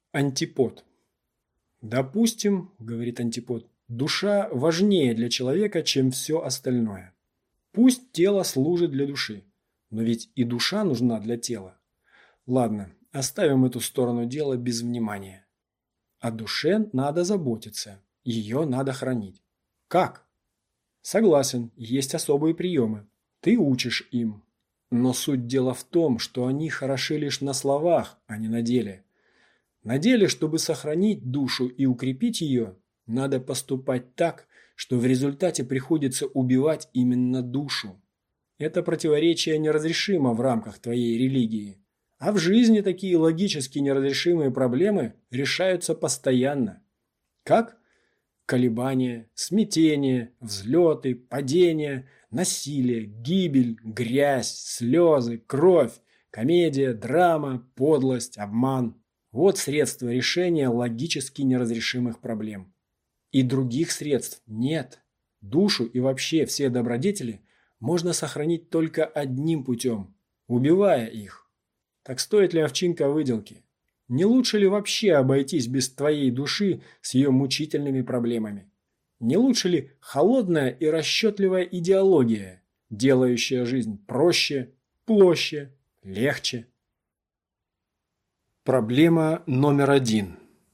Антипод. Допустим, говорит антипод, душа важнее для человека, чем все остальное. Пусть тело служит для души, но ведь и душа нужна для тела. Ладно, оставим эту сторону дела без внимания. О душе надо заботиться, ее надо хранить. Как? Согласен, есть особые приемы. Ты учишь им. Но суть дела в том, что они хороши лишь на словах, а не на деле. На деле, чтобы сохранить душу и укрепить ее, надо поступать так, что в результате приходится убивать именно душу. Это противоречие неразрешимо в рамках твоей религии. А в жизни такие логически неразрешимые проблемы решаются постоянно. Как? Колебания, смятение, взлеты, падения, насилие, гибель, грязь, слезы, кровь, комедия, драма, подлость, обман. Вот средства решения логически неразрешимых проблем. И других средств нет. Душу и вообще все добродетели можно сохранить только одним путем – убивая их. Так стоит ли овчинка выделки? Не лучше ли вообще обойтись без твоей души с ее мучительными проблемами? Не лучше ли холодная и расчетливая идеология, делающая жизнь проще, площе, легче? Проблема номер 1.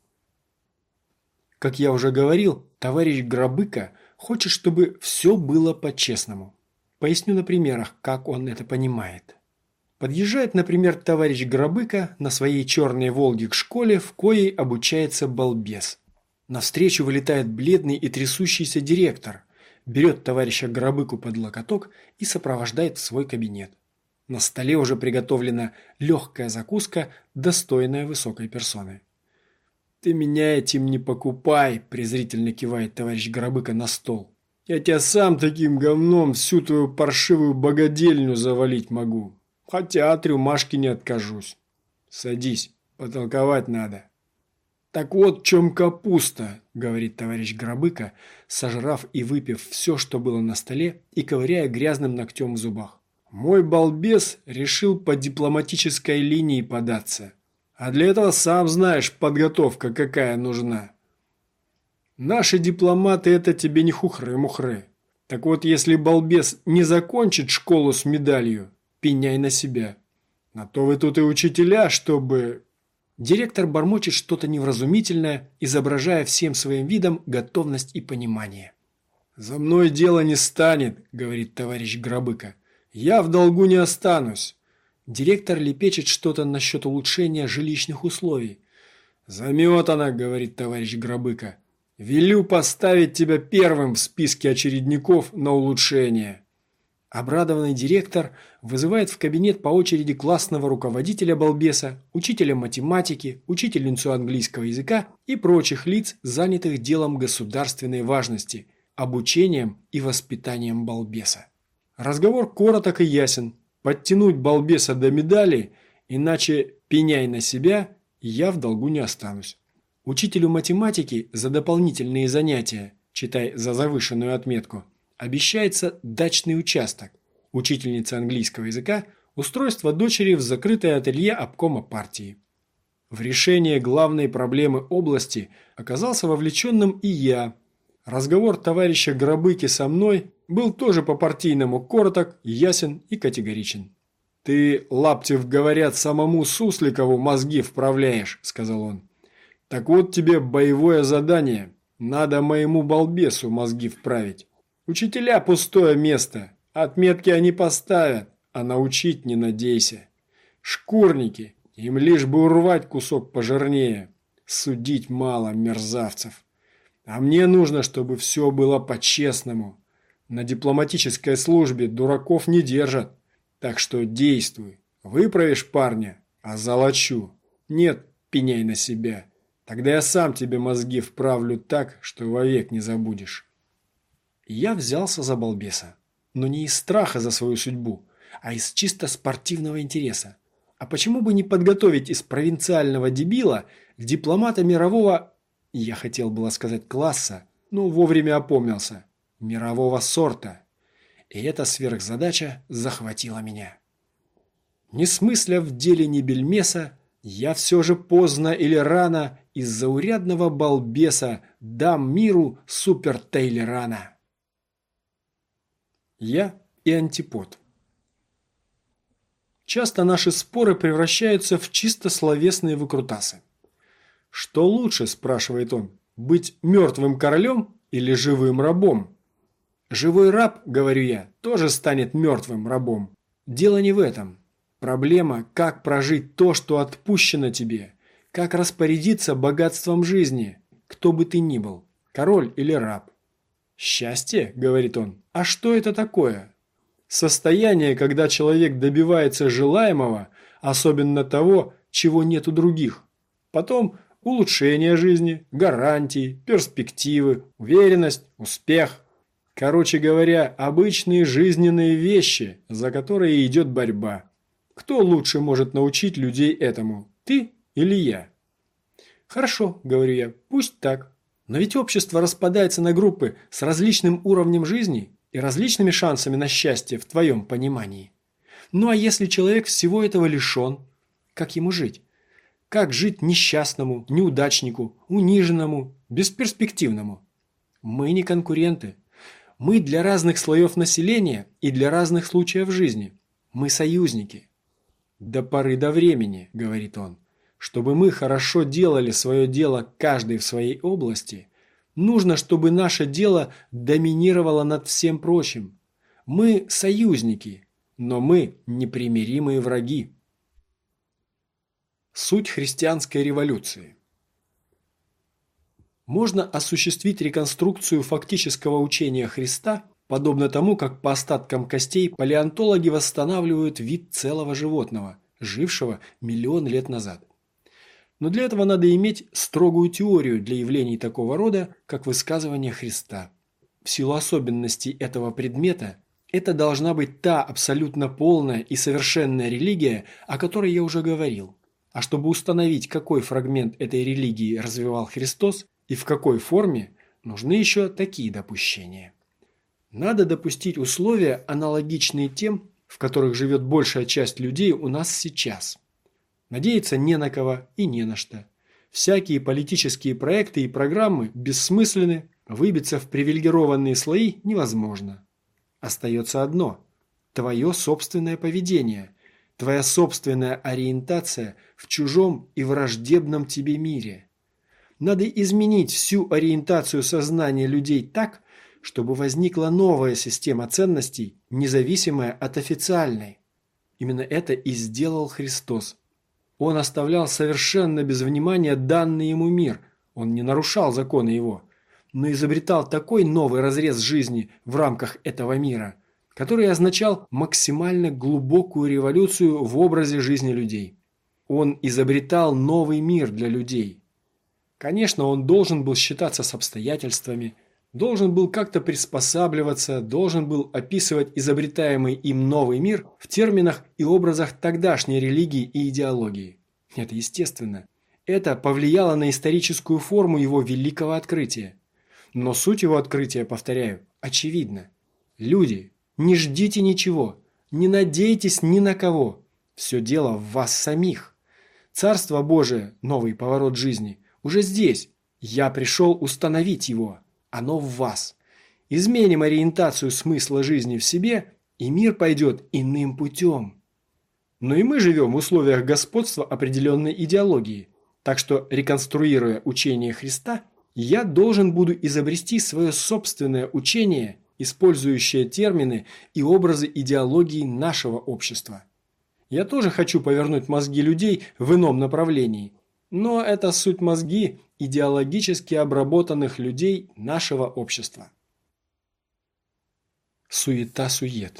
Как я уже говорил, товарищ Грабыка хочет, чтобы все было по-честному. Поясню на примерах, как он это понимает. Подъезжает, например, товарищ Грабыка на своей черной «Волге» к школе, в коей обучается балбес. Навстречу вылетает бледный и трясущийся директор, берет товарища Грабыку под локоток и сопровождает в свой кабинет. На столе уже приготовлена легкая закуска, достойная высокой персоны. «Ты меня этим не покупай», – презрительно кивает товарищ Грабыка на стол. «Я тебя сам таким говном всю твою паршивую богадельню завалить могу. Хотя от рюмашки не откажусь. Садись, потолковать надо». «Так вот в чем капуста», – говорит товарищ Грабыка, сожрав и выпив все, что было на столе, и ковыряя грязным ногтем в зубах. «Мой балбес решил по дипломатической линии податься. А для этого, сам знаешь, подготовка какая нужна. Наши дипломаты – это тебе не хухры-мухры. Так вот, если балбес не закончит школу с медалью, пеняй на себя. На то вы тут и учителя, чтобы...» Директор бормочет что-то невразумительное, изображая всем своим видом готовность и понимание. «За мной дело не станет», – говорит товарищ Грабыка. «Я в долгу не останусь». Директор лепечет что-то насчет улучшения жилищных условий. «Заметано», – говорит товарищ Грабыка. «Велю поставить тебя первым в списке очередников на улучшение». Обрадованный директор вызывает в кабинет по очереди классного руководителя балбеса, учителя математики, учительницу английского языка и прочих лиц, занятых делом государственной важности, обучением и воспитанием балбеса. Разговор короток и ясен. Подтянуть балбеса до медали, иначе пеняй на себя, я в долгу не останусь. Учителю математики за дополнительные занятия, читай за завышенную отметку, обещается дачный участок. Учительнице английского языка – устройство дочери в закрытое ателье обкома партии. В решение главной проблемы области оказался вовлеченным и я. Разговор товарища Грабыки со мной был тоже по-партийному короток, ясен и категоричен. «Ты, Лаптев, говорят, самому Сусликову мозги вправляешь», – сказал он. «Так вот тебе боевое задание. Надо моему балбесу мозги вправить. Учителя – пустое место. Отметки они поставят, а научить не надейся. Шкурники, им лишь бы урвать кусок пожирнее. Судить мало мерзавцев. А мне нужно, чтобы все было по-честному. На дипломатической службе дураков не держат. Так что действуй. Выправишь парня, озолочу. Нет, пеняй на себя. Тогда я сам тебе мозги вправлю так, что вовек не забудешь». Я взялся за балбеса. Но не из страха за свою судьбу, а из чисто спортивного интереса. А почему бы не подготовить из провинциального дебила дипломата мирового, я хотел было сказать класса, но вовремя опомнился, мирового сорта. И эта сверхзадача захватила меня. Не смысля в деле ни бельмеса, Я все же поздно или рано из заурядного балбеса дам миру супер Тейлерана. Я и антипод. Часто наши споры превращаются в чисто словесные выкрутасы. «Что лучше, – спрашивает он, – быть мертвым королем или живым рабом?» «Живой раб, – говорю я, – тоже станет мертвым рабом. Дело не в этом. Проблема, как прожить то, что отпущено тебе, как распорядиться богатством жизни, кто бы ты ни был, король или раб». «Счастье, – говорит он, – а что это такое?» Состояние, когда человек добивается желаемого, особенно того, чего нет у других. Потом улучшение жизни, гарантии, перспективы, уверенность, успех. Короче говоря, обычные жизненные вещи, за которые идет борьба. Кто лучше может научить людей этому, ты или я? Хорошо, говорю я, пусть так. Но ведь общество распадается на группы с различным уровнем жизни и различными шансами на счастье в твоем понимании. Ну а если человек всего этого лишен, как ему жить? Как жить несчастному, неудачнику, униженному, бесперспективному? Мы не конкуренты. Мы для разных слоев населения и для разных случаев жизни. Мы союзники. До поры до времени, говорит он, чтобы мы хорошо делали свое дело каждый в своей области, нужно, чтобы наше дело доминировало над всем прочим. Мы союзники, но мы непримиримые враги. Суть христианской революции. Можно осуществить реконструкцию фактического учения Христа, подобно тому, как по остаткам костей палеонтологи восстанавливают вид целого животного, жившего миллион лет назад. Но для этого надо иметь строгую теорию для явлений такого рода, как высказывание Христа. В силу особенностей этого предмета, это должна быть та абсолютно полная и совершенная религия, о которой я уже говорил. А чтобы установить, какой фрагмент этой религии развивал Христос и в какой форме, нужны еще такие допущения. Надо допустить условия, аналогичные тем, в которых живет большая часть людей у нас сейчас. Надеяться не на кого и не на что. Всякие политические проекты и программы бессмысленны, выбиться в привилегированные слои невозможно. Остается одно – твое собственное поведение, твоя собственная ориентация в чужом и враждебном тебе мире. Надо изменить всю ориентацию сознания людей так, чтобы возникла новая система ценностей, независимая от официальной. Именно это и сделал Христос. Он оставлял совершенно без внимания данный ему мир, он не нарушал законы его, но изобретал такой новый разрез жизни в рамках этого мира, который означал максимально глубокую революцию в образе жизни людей. Он изобретал новый мир для людей. Конечно, он должен был считаться с обстоятельствами, должен был как-то приспосабливаться, должен был описывать изобретаемый им новый мир в терминах и образах тогдашней религии и идеологии. Это естественно. Это повлияло на историческую форму его великого открытия. Но суть его открытия, повторяю, очевидна. Люди, не ждите ничего, не надейтесь ни на кого. Все дело в вас самих. Царство Божие, новый поворот жизни, уже здесь. Я пришел установить его. Оно в вас. Изменим ориентацию смысла жизни в себе, и мир пойдет иным путем. Но и мы живем в условиях господства определенной идеологии, так что, реконструируя учение Христа, я должен буду изобрести свое собственное учение, использующее термины и образы идеологии нашего общества. Я тоже хочу повернуть мозги людей в ином направлении, но это суть мозги идеологически обработанных людей нашего общества. Суета-сует.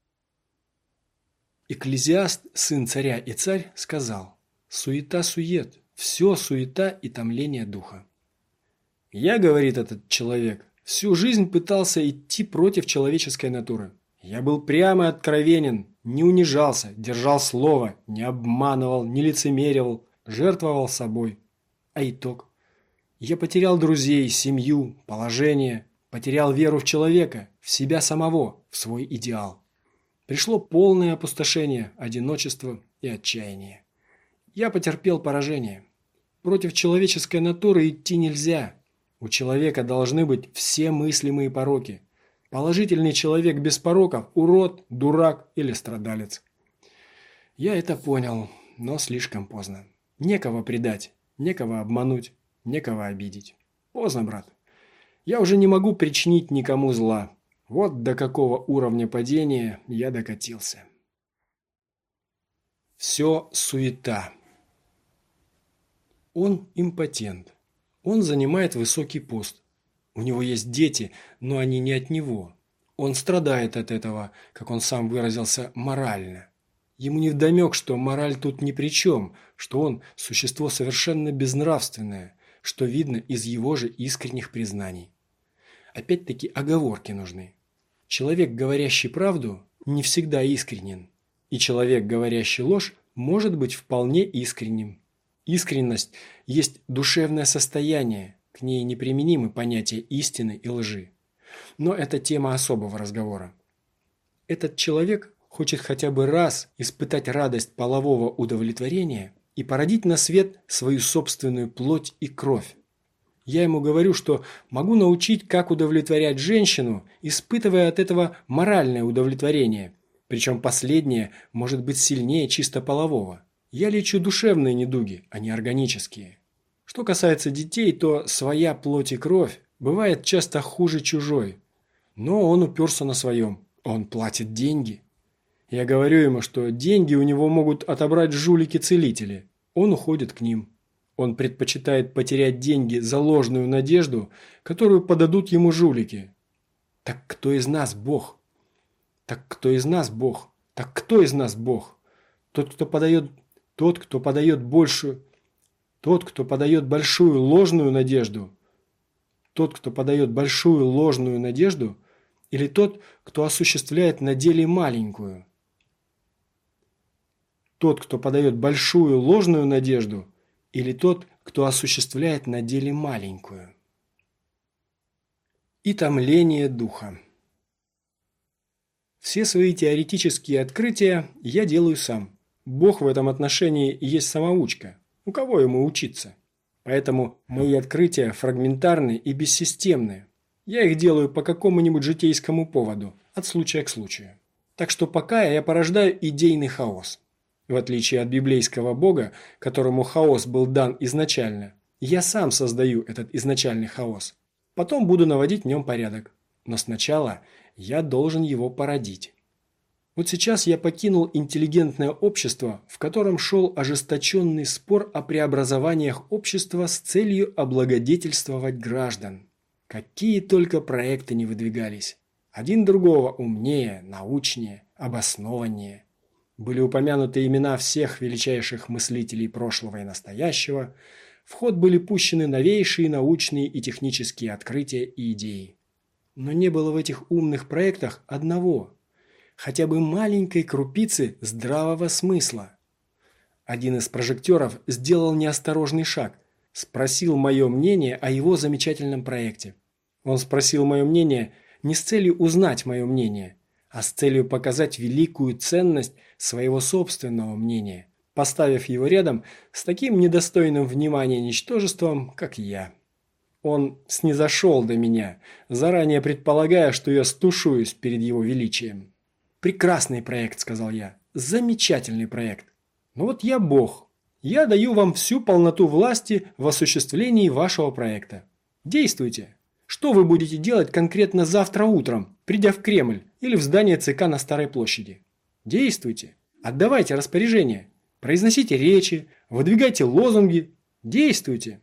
Экклезиаст, сын царя и царь, сказал: «Суета-сует, все суета и томление духа». Я, говорит этот человек, всю жизнь пытался идти против человеческой натуры. Я был прямо откровенен, не унижался, держал слово, не обманывал, не лицемерил, жертвовал собой. А итог? Я потерял друзей, семью, положение, потерял веру в человека, в себя самого, в свой идеал. Пришло полное опустошение, одиночество и отчаяние. Я потерпел поражение. Против человеческой натуры идти нельзя. У человека должны быть все мыслимые пороки. Положительный человек без пороков – урод, дурак или страдалец. Я это понял, но слишком поздно. Некого предать, некого обмануть, некого обидеть. Поздно, брат. Я уже не могу причинить никому зла. Вот до какого уровня падения я докатился. Все суета. Он импотент. Он занимает высокий пост. У него есть дети, но они не от него. Он страдает от этого, как он сам выразился, морально. Ему невдомек, что мораль тут ни при чем, что он – существо совершенно безнравственное, что видно из его же искренних признаний. Опять-таки оговорки нужны. Человек, говорящий правду, не всегда искренен. И человек, говорящий ложь, может быть вполне искренним. Искренность есть душевное состояние, к ней неприменимы понятия истины и лжи. Но это тема особого разговора. Этот человек хочет хотя бы раз испытать радость полового удовлетворения и породить на свет свою собственную плоть и кровь. Я ему говорю, что могу научить, как удовлетворять женщину, испытывая от этого моральное удовлетворение, причем последнее может быть сильнее чисто полового. Я лечу душевные недуги, а не органические. Что касается детей, то своя плоть и кровь бывает часто хуже чужой. Но он уперся на своем. Он платит деньги. Я говорю ему, что деньги у него могут отобрать жулики-целители. Он уходит к ним. Он предпочитает потерять деньги за ложную надежду, которую подадут ему жулики. Так кто из нас Бог? Так кто из нас Бог? Так кто из нас Бог? Тот, кто подает большую ложную надежду? Тот, кто подает большую ложную надежду, или тот, кто осуществляет на деле маленькую? Тот, кто подает большую ложную надежду, или тот, кто осуществляет на деле маленькую? И томление духа. Все свои теоретические открытия я делаю сам. Бог в этом отношении есть самоучка. У кого ему учиться? Поэтому мои открытия фрагментарны и бессистемны. Я их делаю по какому-нибудь житейскому поводу, от случая к случаю. Так что пока я порождаю идейный хаос. В отличие от библейского Бога, которому хаос был дан изначально, я сам создаю этот изначальный хаос. Потом буду наводить в нем порядок. Но сначала я должен его породить. Вот сейчас я покинул интеллигентное общество, в котором шел ожесточенный спор о преобразованиях общества с целью облагодетельствовать граждан. Какие только проекты не выдвигались. Один другого умнее, научнее, обоснованнее. Были упомянуты имена всех величайших мыслителей прошлого и настоящего. В ход были пущены новейшие научные и технические открытия и идеи. Но не было в этих умных проектах одного, хотя бы маленькой крупицы здравого смысла. Один из прожекторов сделал неосторожный шаг, спросил мое мнение о его замечательном проекте. Он спросил мое мнение не с целью узнать мое мнение, а с целью показать великую ценность своего собственного мнения, поставив его рядом с таким недостойным внимания ничтожеством, как я. Он снизошел до меня, заранее предполагая, что я стушуюсь перед его величием. «Прекрасный проект», — сказал я, — «замечательный проект. Но вот я Бог. Я даю вам всю полноту власти в осуществлении вашего проекта. Действуйте. Что вы будете делать конкретно завтра утром, придя в Кремль или в здание ЦК на Старой площади? Действуйте. Отдавайте распоряжения. Произносите речи, выдвигайте лозунги. Действуйте».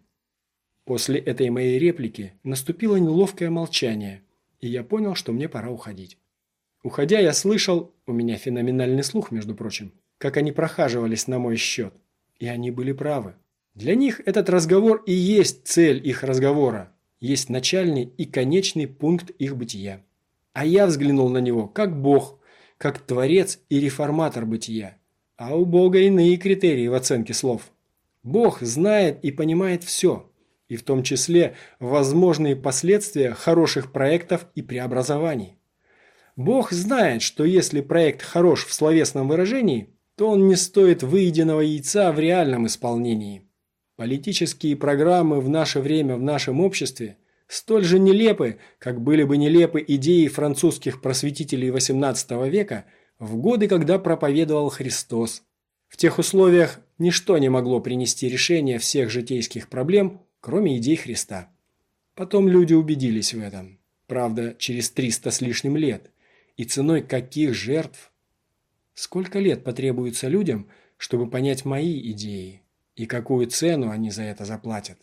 После этой моей реплики наступило неловкое молчание, и я понял, что мне пора уходить. Уходя, я слышал, у меня феноменальный слух, между прочим, как они прохаживались на мой счет. И они были правы. Для них этот разговор и есть цель их разговора, есть начальный и конечный пункт их бытия. А я взглянул на него как Бог, как Творец и реформатор бытия. А у Бога иные критерии в оценке слов. Бог знает и понимает все, и в том числе возможные последствия хороших проектов и преобразований. Бог знает, что если проект хорош в словесном выражении, то он не стоит выеденного яйца в реальном исполнении. Политические программы в наше время в нашем обществе столь же нелепы, как были бы нелепы идеи французских просветителей XVIII века в годы, когда проповедовал Христос. В тех условиях ничто не могло принести решение всех житейских проблем, кроме идей Христа. Потом люди убедились в этом. Правда, через 300 с лишним лет. И ценой каких жертв? Сколько лет потребуется людям, чтобы понять мои идеи? И какую цену они за это заплатят?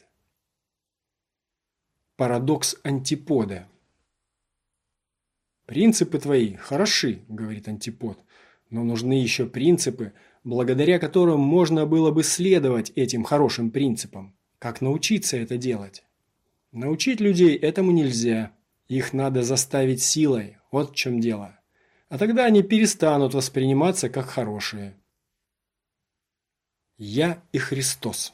Парадокс антипода. «Принципы твои хороши, — говорит антипод, — но нужны еще принципы, благодаря которым можно было бы следовать этим хорошим принципам. Как научиться это делать? Научить людей этому нельзя. Их надо заставить силой, вот в чем дело. А тогда они перестанут восприниматься как хорошие». Я и Христос.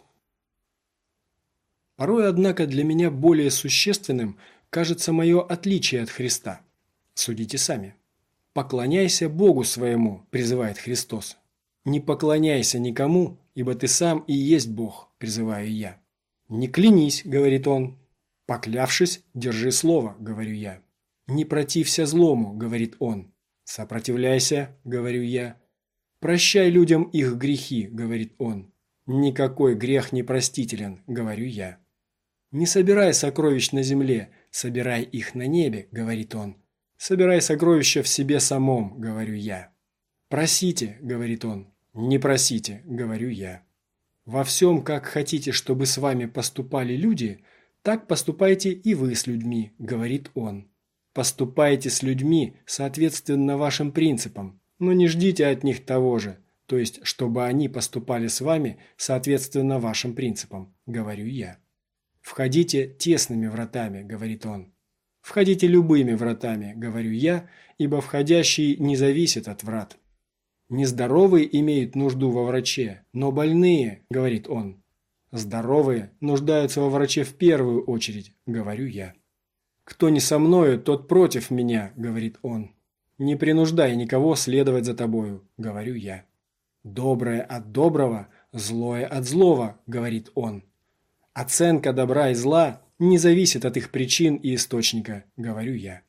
Порой, однако, для меня более существенным кажется мое отличие от Христа. Судите сами. «Поклоняйся Богу своему», – призывает Христос. «Не поклоняйся никому, ибо ты сам и есть Бог», – призываю я. «Не клянись», – говорит он. «Поклявшись, держи слово», – говорю я. «Не протився злому», – говорит он. «Сопротивляйся», – говорю я. «Прощай людям их грехи», – говорит он. «Никакой грех не простителен», – говорю я. «Не собирай сокровищ на земле, собирай их на небе», – говорит он. «Собирай сокровища в себе самом», – говорю я. «Просите», – говорит он. «Не просите», – говорю я. «Во всем, как хотите, чтобы с вами поступали люди, так поступайте и вы с людьми», – говорит он. «Поступайте с людьми соответственно вашим принципам, но не ждите от них того же, то есть, чтобы они поступали с вами соответственно вашим принципам», – говорю я. «Входите тесными вратами», – говорит он. «Входите любыми вратами», – говорю я, ибо входящий не зависит от врат. «Нездоровые имеют нужду во враче, но больные», – говорит он. «Здоровые нуждаются во враче в первую очередь», – говорю я. «Кто не со мною, тот против меня», – говорит он. «Не принуждай никого следовать за тобою», – говорю я. «Доброе от доброго, злое от злого», – говорит он. «Оценка добра и зла не зависит от их причин и источника», – говорю я.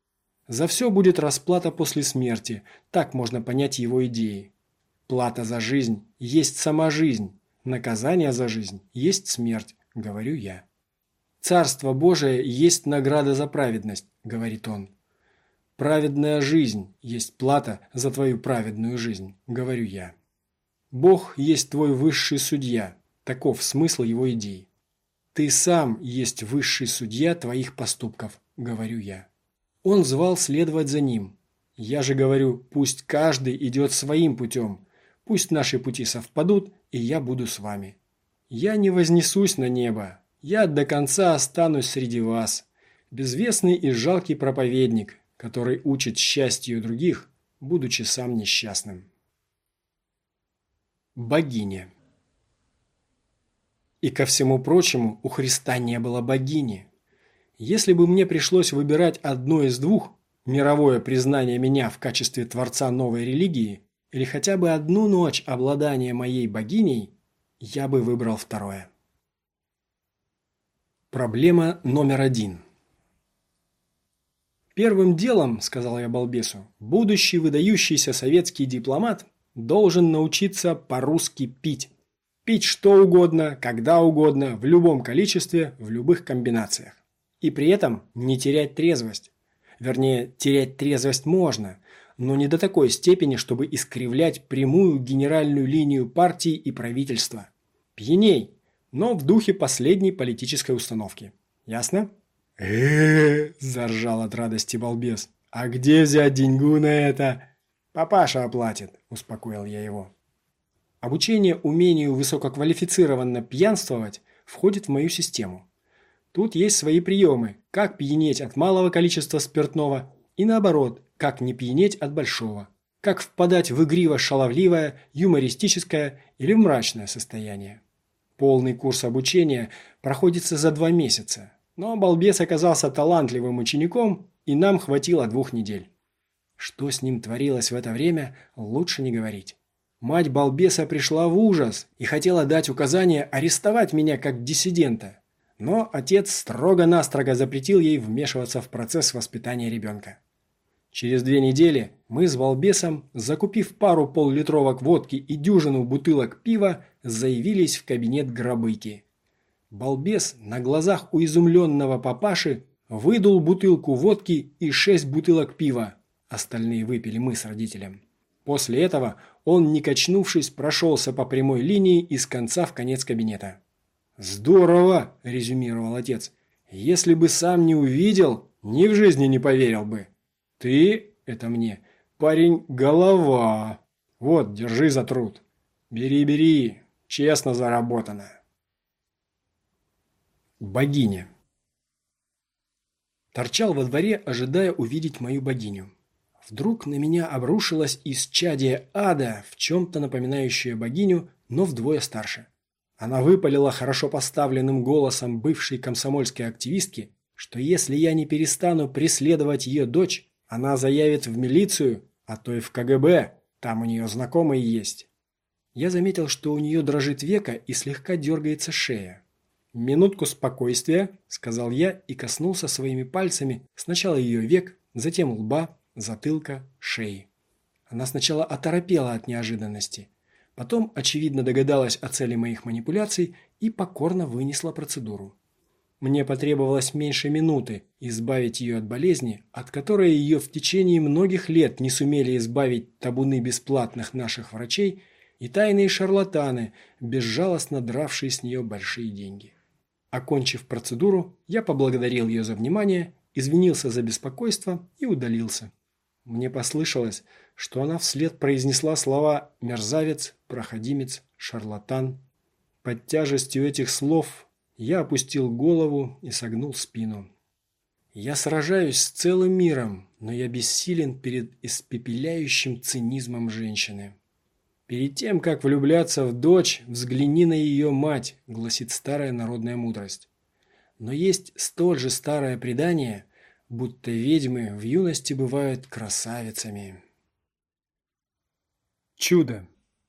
За все будет расплата после смерти, так можно понять его идеи. Плата за жизнь есть сама жизнь, наказание за жизнь есть смерть, говорю я. Царство Божие есть награда за праведность, говорит он. Праведная жизнь есть плата за твою праведную жизнь, говорю я. Бог есть твой высший судья, таков смысл его идей. Ты сам есть высший судья твоих поступков, говорю я. Он звал следовать за ним. Я же говорю, пусть каждый идет своим путем, пусть наши пути совпадут, и я буду с вами. Я не вознесусь на небо, я до конца останусь среди вас, безвестный и жалкий проповедник, который учит счастью других, будучи сам несчастным. Богиня. И ко всему прочему, у Христа не было богини. Если бы мне пришлось выбирать одно из двух, мировое признание меня в качестве творца новой религии или хотя бы одну ночь обладания моей богиней, я бы выбрал второе. Проблема номер 1. «Первым делом, — сказал я балбесу, — будущий выдающийся советский дипломат должен научиться по-русски пить. Пить что угодно, когда угодно, в любом количестве, в любых комбинациях. И при этом не терять трезвость. Вернее, терять трезвость можно, но не до такой степени, чтобы искривлять прямую генеральную линию партии и правительства. Пьяней, но в духе последней политической установки. Ясно?» Заржал от радости балбес. «А где взять деньгу на это?» «Папаша оплатит», – успокоил я его. Обучение умению высококвалифицированно пьянствовать входит в мою систему. Тут есть свои приемы, как пьянеть от малого количества спиртного и наоборот, как не пьянеть от большого, как впадать в игриво-шаловливое, юмористическое или в мрачное состояние. Полный курс обучения проходится за 2 месяца, но балбес оказался талантливым учеником, и нам хватило 2 недель. Что с ним творилось в это время, лучше не говорить. Мать балбеса пришла в ужас и хотела дать указание арестовать меня как диссидента. Но отец строго-настрого запретил ей вмешиваться в процесс воспитания ребенка. Через 2 недели мы с балбесом, закупив пару пол-литровок водки и дюжину бутылок пива, заявились в кабинет Грабыки. Балбес на глазах у изумленного папаши выдул бутылку водки и 6 бутылок пива. Остальные выпили мы с родителем. После этого он, не качнувшись, прошелся по прямой линии из конца в конец кабинета. «Здорово!» – резюмировал отец. «Если бы сам не увидел, ни в жизни не поверил бы. Ты, это мне, парень, голова. Вот, держи за труд. Бери, честно заработано». Богиня. Торчал во дворе, ожидая увидеть мою богиню. Вдруг на меня обрушилось исчадие ада, в чем-то напоминающее богиню, но вдвое старше. Она выпалила хорошо поставленным голосом бывшей комсомольской активистки, что если я не перестану преследовать ее дочь, она заявит в милицию, а то и в КГБ, там у нее знакомые есть. Я заметил, что у нее дрожит веко и слегка дергается шея. «Минутку спокойствия», – сказал я и коснулся своими пальцами сначала ее век, затем лба, затылка, шеи. Она сначала оторопела от неожиданности, потом, очевидно, догадалась о цели моих манипуляций и покорно вынесла процедуру. Мне потребовалось меньше минуты избавить ее от болезни, от которой ее в течение многих лет не сумели избавить табуны бесплатных наших врачей и тайные шарлатаны, безжалостно дравшие с нее большие деньги. Окончив процедуру, я поблагодарил ее за внимание, извинился за беспокойство и удалился. Мне послышалось, что она вслед произнесла слова «мерзавец», «проходимец», «шарлатан». Под тяжестью этих слов я опустил голову и согнул спину. Я сражаюсь с целым миром, но я бессилен перед испепеляющим цинизмом женщины. «Перед тем, как влюбляться в дочь, взгляни на ее мать», – гласит старая народная мудрость. Но есть столь же старое предание, будто ведьмы в юности бывают красавицами. Чудо.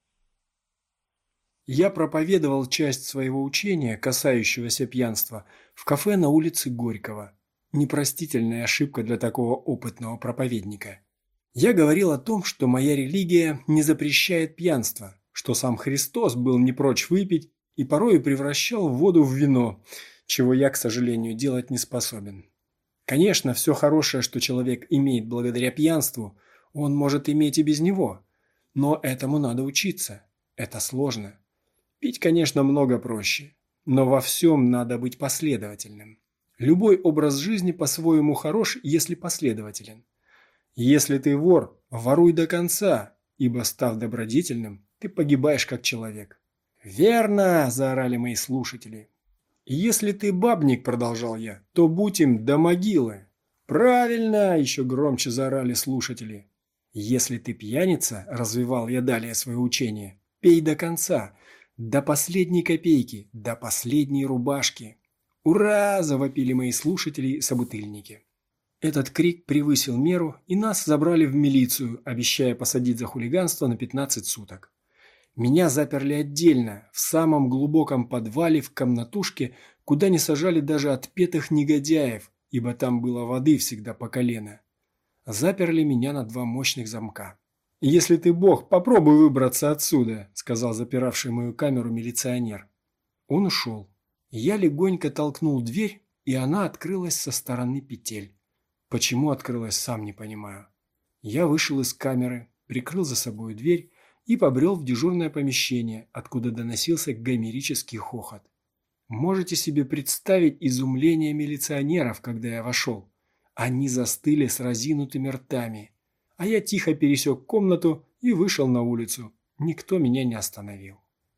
Я проповедовал часть своего учения, касающегося пьянства, в кафе на улице Горького. Непростительная ошибка для такого опытного проповедника. Я говорил о том, что моя религия не запрещает пьянство, что сам Христос был не прочь выпить и порою превращал воду в вино, чего я, к сожалению, делать не способен. Конечно, все хорошее, что человек имеет благодаря пьянству, он может иметь и без него, но этому надо учиться. Это сложно. Пить, конечно, много проще, но во всем надо быть последовательным. Любой образ жизни по-своему хорош, если последователен. Если ты вор, воруй до конца, ибо, став добродетельным, ты погибаешь как человек. «Верно!» – заорали мои слушатели. «Если ты бабник, – продолжал я, – то будь им до могилы». «Правильно!» – еще громче заорали слушатели. «Если ты пьяница, – развивал я далее свое учение, – пей до конца, до последней копейки, до последней рубашки». «Ура!» – завопили мои слушатели и собутыльники. Этот крик превысил меру, и нас забрали в милицию, обещая посадить за хулиганство на 15 суток. Меня заперли отдельно, в самом глубоком подвале в комнатушке, куда не сажали даже отпетых негодяев, ибо там было воды всегда по колено. Заперли меня на 2 мощных замка. «Если ты бог, попробуй выбраться отсюда», – сказал запиравший мою камеру милиционер. Он ушел. Я легонько толкнул дверь, и она открылась со стороны петель. Почему открылась, сам не понимаю. Я вышел из камеры, прикрыл за собой дверь и побрел в дежурное помещение, откуда доносился гомерический хохот. Можете себе представить изумление милиционеров, когда я вошел? Они застыли с разинутыми ртами, а я тихо пересек комнату и вышел на улицу. Никто меня не остановил.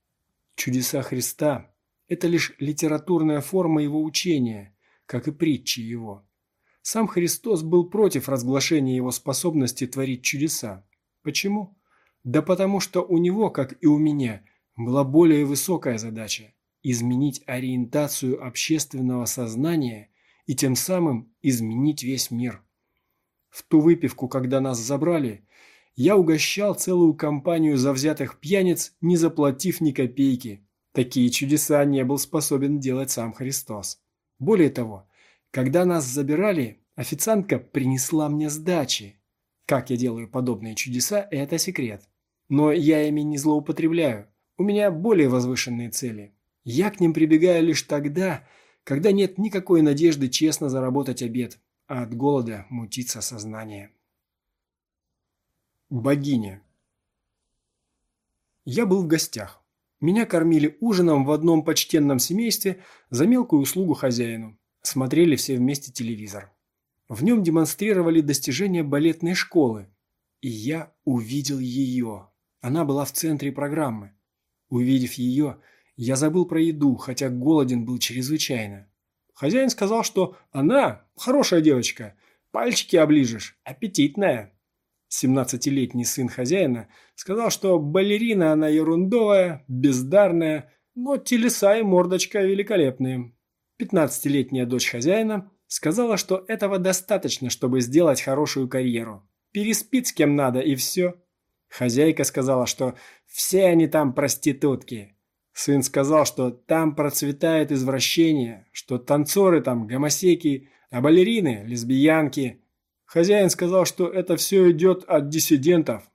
Чудеса Христа – это лишь литературная форма его учения, как и притчи его. Сам Христос был против разглашения его способности творить чудеса. Почему? Да потому что у него, как и у меня, была более высокая задача – изменить ориентацию общественного сознания и тем самым изменить весь мир. В ту выпивку, когда нас забрали, Я угощал целую компанию завзятых пьяниц, не заплатив ни копейки. Такие чудеса не был способен делать сам Христос. Более того, когда нас забирали, официантка принесла мне сдачи. Как я делаю подобные чудеса – это секрет. Но я ими не злоупотребляю. У меня более возвышенные цели. Я к ним прибегаю лишь тогда, когда нет никакой надежды честно заработать обед, а от голода мутится сознание. Богиня. Я был в гостях. Меня кормили ужином в одном почтенном семействе за мелкую услугу хозяину. Смотрели все вместе телевизор. В нем демонстрировали достижения балетной школы. И я увидел ее. Она была в центре программы. Увидев ее, я забыл про еду, хотя голоден был чрезвычайно. Хозяин сказал, что она хорошая девочка, пальчики оближешь, аппетитная. 17-летний сын хозяина сказал, что балерина она ерундовая, бездарная, но телеса и мордочка великолепные. 15-летняя дочь хозяина сказала, что этого достаточно, чтобы сделать хорошую карьеру. Переспит с кем надо и все. Хозяйка сказала, что все они там проститутки. Сын сказал, что там процветает извращение, что танцоры там гомосеки, а балерины – лесбиянки. Хозяин сказал, что это все идет от диссидентов.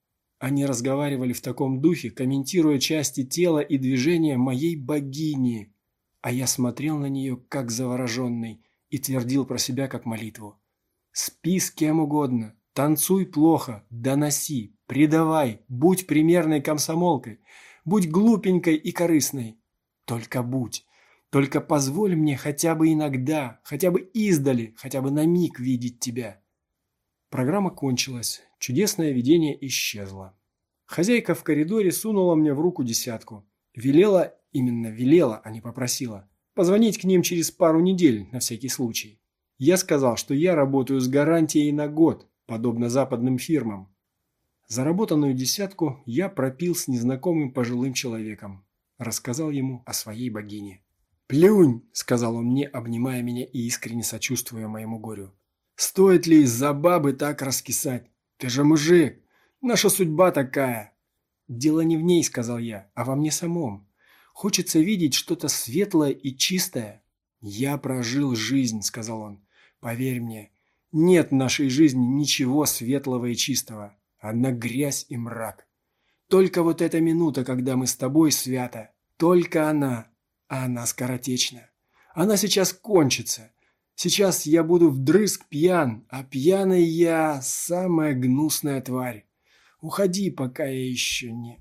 Они разговаривали в таком духе, комментируя части тела и движения моей богини. А я смотрел на нее, как завороженный, и твердил про себя, как молитву. «Спи с кем угодно, танцуй плохо, доноси, предавай, будь примерной комсомолкой, будь глупенькой и корыстной. Только будь, только позволь мне хотя бы иногда, хотя бы издали, хотя бы на миг видеть тебя». Программа кончилась, чудесное видение исчезло. Хозяйка в коридоре сунула мне в руку десятку. Велела, именно велела, а не попросила, позвонить к ним через пару недель на всякий случай. Я сказал, что я работаю с гарантией на год, подобно западным фирмам. Заработанную десятку я пропил с незнакомым пожилым человеком. Рассказал ему о своей богине. «Плюнь!» – сказал он мне, обнимая меня и искренне сочувствуя моему горю. «Стоит ли из-за бабы так раскисать? Ты же мужик! Наша судьба такая!» «Дело не в ней», – сказал я, – «а во мне самом. Хочется видеть что-то светлое и чистое». «Я прожил жизнь», – сказал он. «Поверь мне, нет в нашей жизни ничего светлого и чистого. Одна грязь и мрак. Только вот эта минута, когда мы с тобой, Свята, только она, а она скоротечна. Она сейчас кончится. Сейчас я буду вдрызг пьян, а пьяный я – самая гнусная тварь. Уходи, пока я еще не...»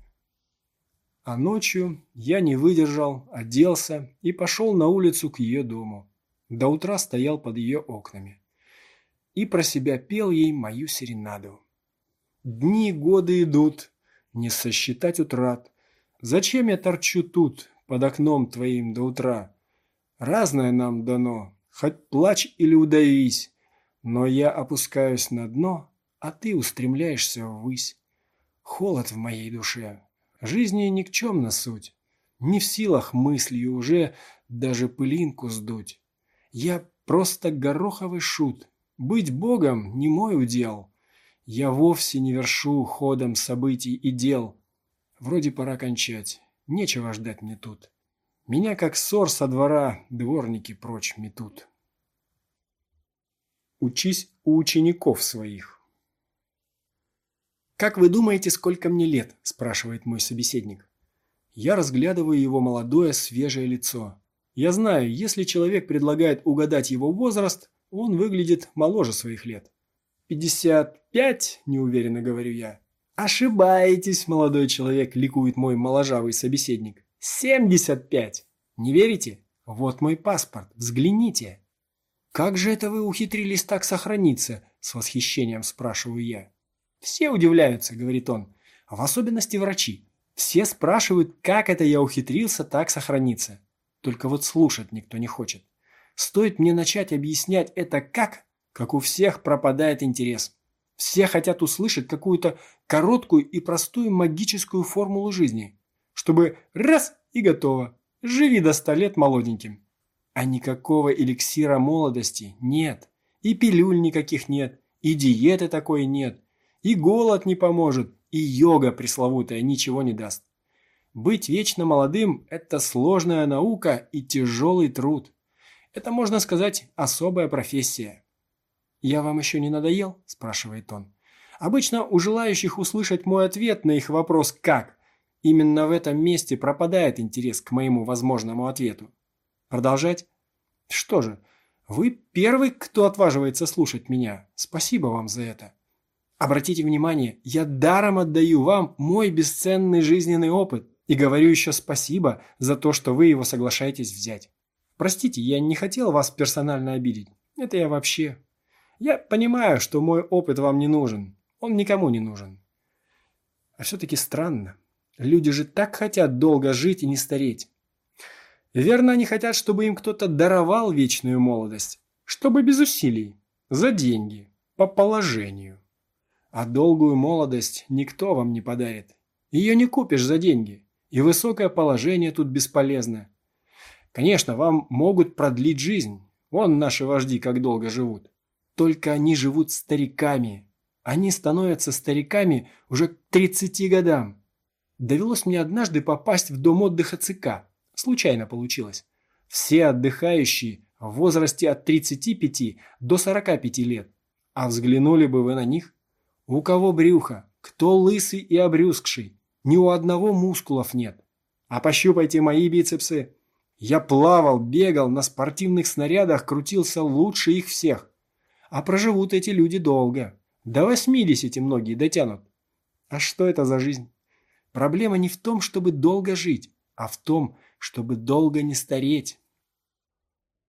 А ночью я не выдержал, оделся и пошел на улицу к ее дому. До утра стоял под ее окнами. И про себя пел ей мою серенаду. «Дни, годы идут, не сосчитать утрат. Зачем я торчу тут, под окном твоим до утра? Разное нам дано, хоть плачь или удавись, но я опускаюсь на дно, а ты устремляешься ввысь. Холод в моей душе, жизни никчемна суть, не в силах мыслью уже даже пылинку сдуть. Я просто гороховый шут, быть богом не мой удел. Я вовсе не вершу ходом событий и дел. Вроде пора кончать, нечего ждать мне тут. Меня, как ссор со двора, дворники прочь метут». Учись у учеников своих. «Как вы думаете, сколько мне лет?» – спрашивает мой собеседник. Я разглядываю его молодое, свежее лицо. Я знаю, если человек предлагает угадать его возраст, он выглядит моложе своих лет. 55, неуверенно говорю я. «Ошибаетесь, молодой человек», – ликует мой моложавый собеседник. 75. Не верите? Вот мой паспорт, взгляните. «Как же это вы ухитрились так сохраниться?» – с восхищением спрашиваю я. «Все удивляются», – говорит он, – «в особенности врачи. Все спрашивают, как это я ухитрился так сохраниться. Только вот слушать никто не хочет. Стоит мне начать объяснять это как у всех пропадает интерес. Все хотят услышать какую-то короткую и простую магическую формулу жизни, чтобы раз и готово, живи до 100 лет молоденьким. А никакого эликсира молодости нет, и пилюль никаких нет, и диеты такой нет, И голод не поможет, и йога пресловутая ничего не даст. Быть вечно молодым – это сложная наука и тяжелый труд. Это, можно сказать, особая профессия. «Я вам еще не надоел?» – спрашивает он. Обычно у желающих услышать мой ответ на их вопрос «как?», именно в этом месте пропадает интерес к моему возможному ответу. Продолжать? Что же, вы первый, кто отваживается слушать меня. Спасибо вам за это. Обратите внимание, я даром отдаю вам мой бесценный жизненный опыт и говорю еще спасибо за то, что вы его соглашаетесь взять. Простите, я не хотел вас персонально обидеть. Это я вообще. Я понимаю, что мой опыт вам не нужен. Он никому не нужен. А все-таки странно. Люди же так хотят долго жить и не стареть. Верно, они хотят, чтобы им кто-то даровал вечную молодость. Чтобы без усилий. За деньги. По положению. А долгую молодость никто вам не подарит. Ее не купишь за деньги. И высокое положение тут бесполезно. Конечно, вам могут продлить жизнь. Вон наши вожди как долго живут. Только они живут стариками. Они становятся стариками уже к 30 годам. Довелось мне однажды попасть в дом отдыха ЦК. Случайно получилось. Все отдыхающие в возрасте от 35 до 45 лет. А взглянули бы вы на них. У кого брюхо, кто лысый и обрюзгший. Ни у одного мускулов нет. А пощупайте мои бицепсы. Я плавал, бегал, на спортивных снарядах крутился лучше их всех. А проживут эти люди долго. До 80 многие дотянут. А что это за жизнь? Проблема не в том, чтобы долго жить, а в том, чтобы долго не стареть.